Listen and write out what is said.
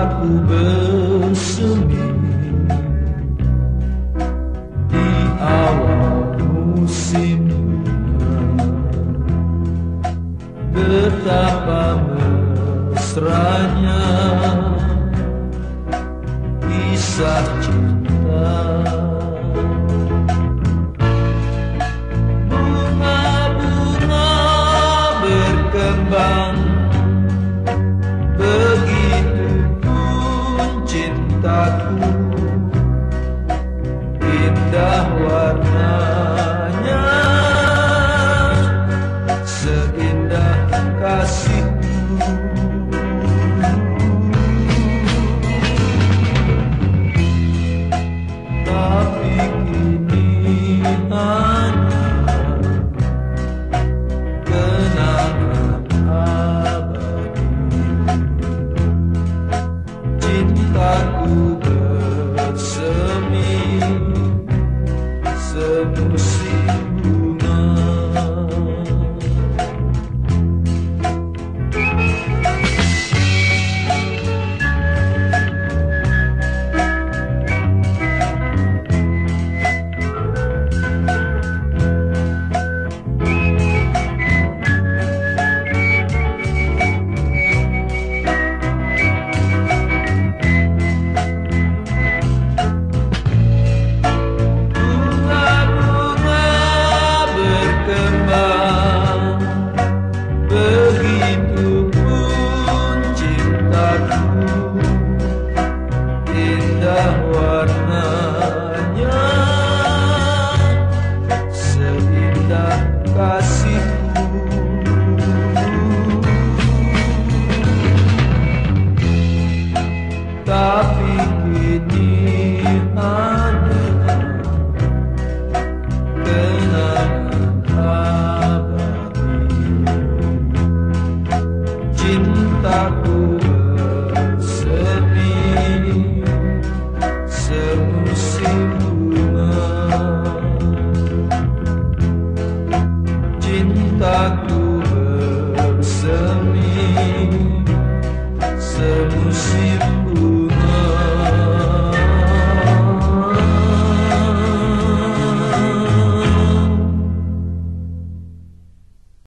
Cintaku bersemi di awal musim bunga. Betapa mesranya kisah cinta. Bunga-bunga berkembang, begitupun cintaku. Indah warnanya, seindah kasihku. Tapi kini hanya kenangan abadi. Cintaku bersemi semusim bunga. Begitupun cintaku, indah warnanya, seindah kasihku. Tapi